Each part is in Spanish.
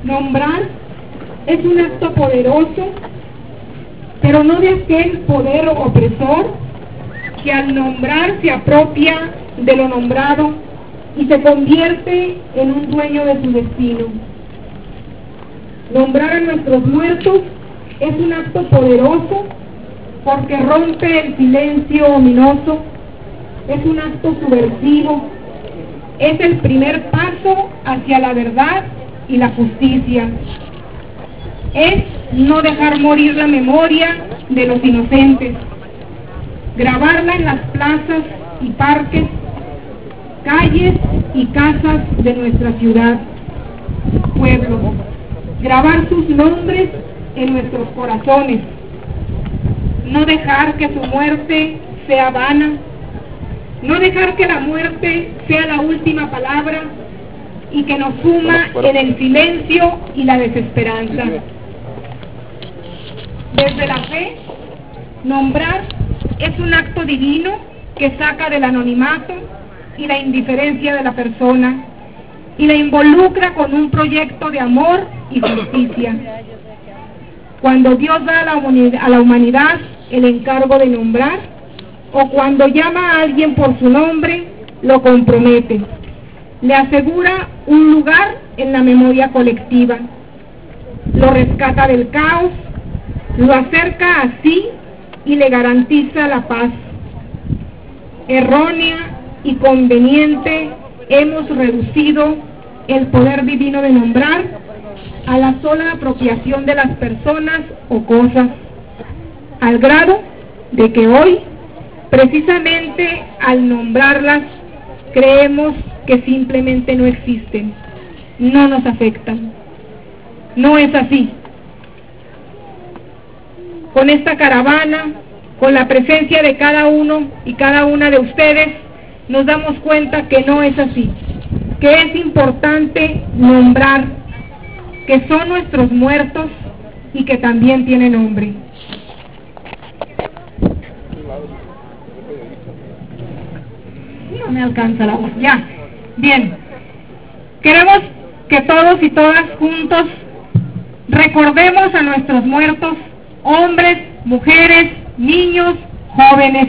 Nombrar es un acto poderoso, pero no de aquel poder opresor que al nombrar se apropia de lo nombrado y se convierte en un dueño de su destino. Nombrar a nuestros muertos es un acto poderoso porque rompe el silencio ominoso, es un acto subversivo, es el primer paso hacia la verdad y la justicia. Es no dejar morir la memoria de los inocentes, grabarla en las plazas y parques, calles y casas de nuestra ciudad, pueblo, grabar sus nombres en nuestros corazones, no dejar que su muerte sea vana, no dejar que la muerte sea la última palabra y que nos suma en el silencio y la desesperanza. Desde la fe, nombrar es un acto divino que saca del anonimato y la indiferencia de la persona y la involucra con un proyecto de amor y justicia. Cuando Dios da a la humanidad el encargo de nombrar, o cuando llama a alguien por su nombre, lo compromete, le asegura un lugar en la memoria colectiva, lo rescata del caos, lo acerca a sí y le garantiza la paz. Errónea y conveniente hemos reducido el poder divino de nombrar a la sola apropiación de las personas o cosas, al grado de que hoy, precisamente al nombrarlas, creemos que simplemente no existen, no nos afectan. No es así. Con esta caravana, con la presencia de cada uno y cada una de ustedes, nos damos cuenta que no es así, que es importante nombrar que son nuestros muertos y que también tienen nombre. No me alcanza la voz, ya. Bien, queremos que todos y todas juntos recordemos a nuestros muertos, hombres, mujeres, niños, jóvenes.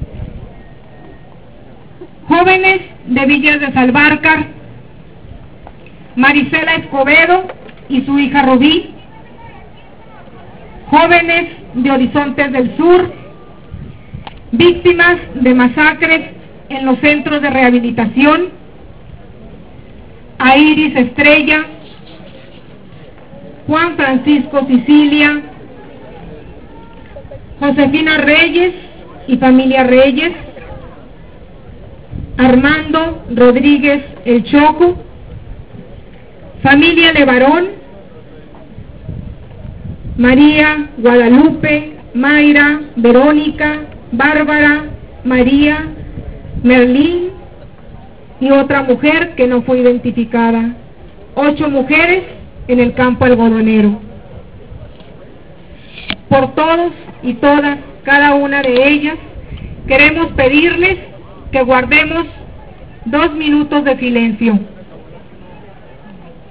Jóvenes de Villas de Salvarcar, Marisela Escobedo y su hija Rubí. Jóvenes de Horizontes del Sur, víctimas de masacres en los centros de rehabilitación, a Iris Estrella, Juan Francisco Sicilia, Josefina Reyes y familia Reyes, Armando Rodríguez El Choco, familia Levarón, María, Guadalupe, Mayra, Verónica, Bárbara, María, Merlín y otra mujer que no fue identificada. 8 mujeres en el campo algodonero. Por todos y todas, cada una de ellas, queremos pedirles que guardemos 2 minutos de silencio.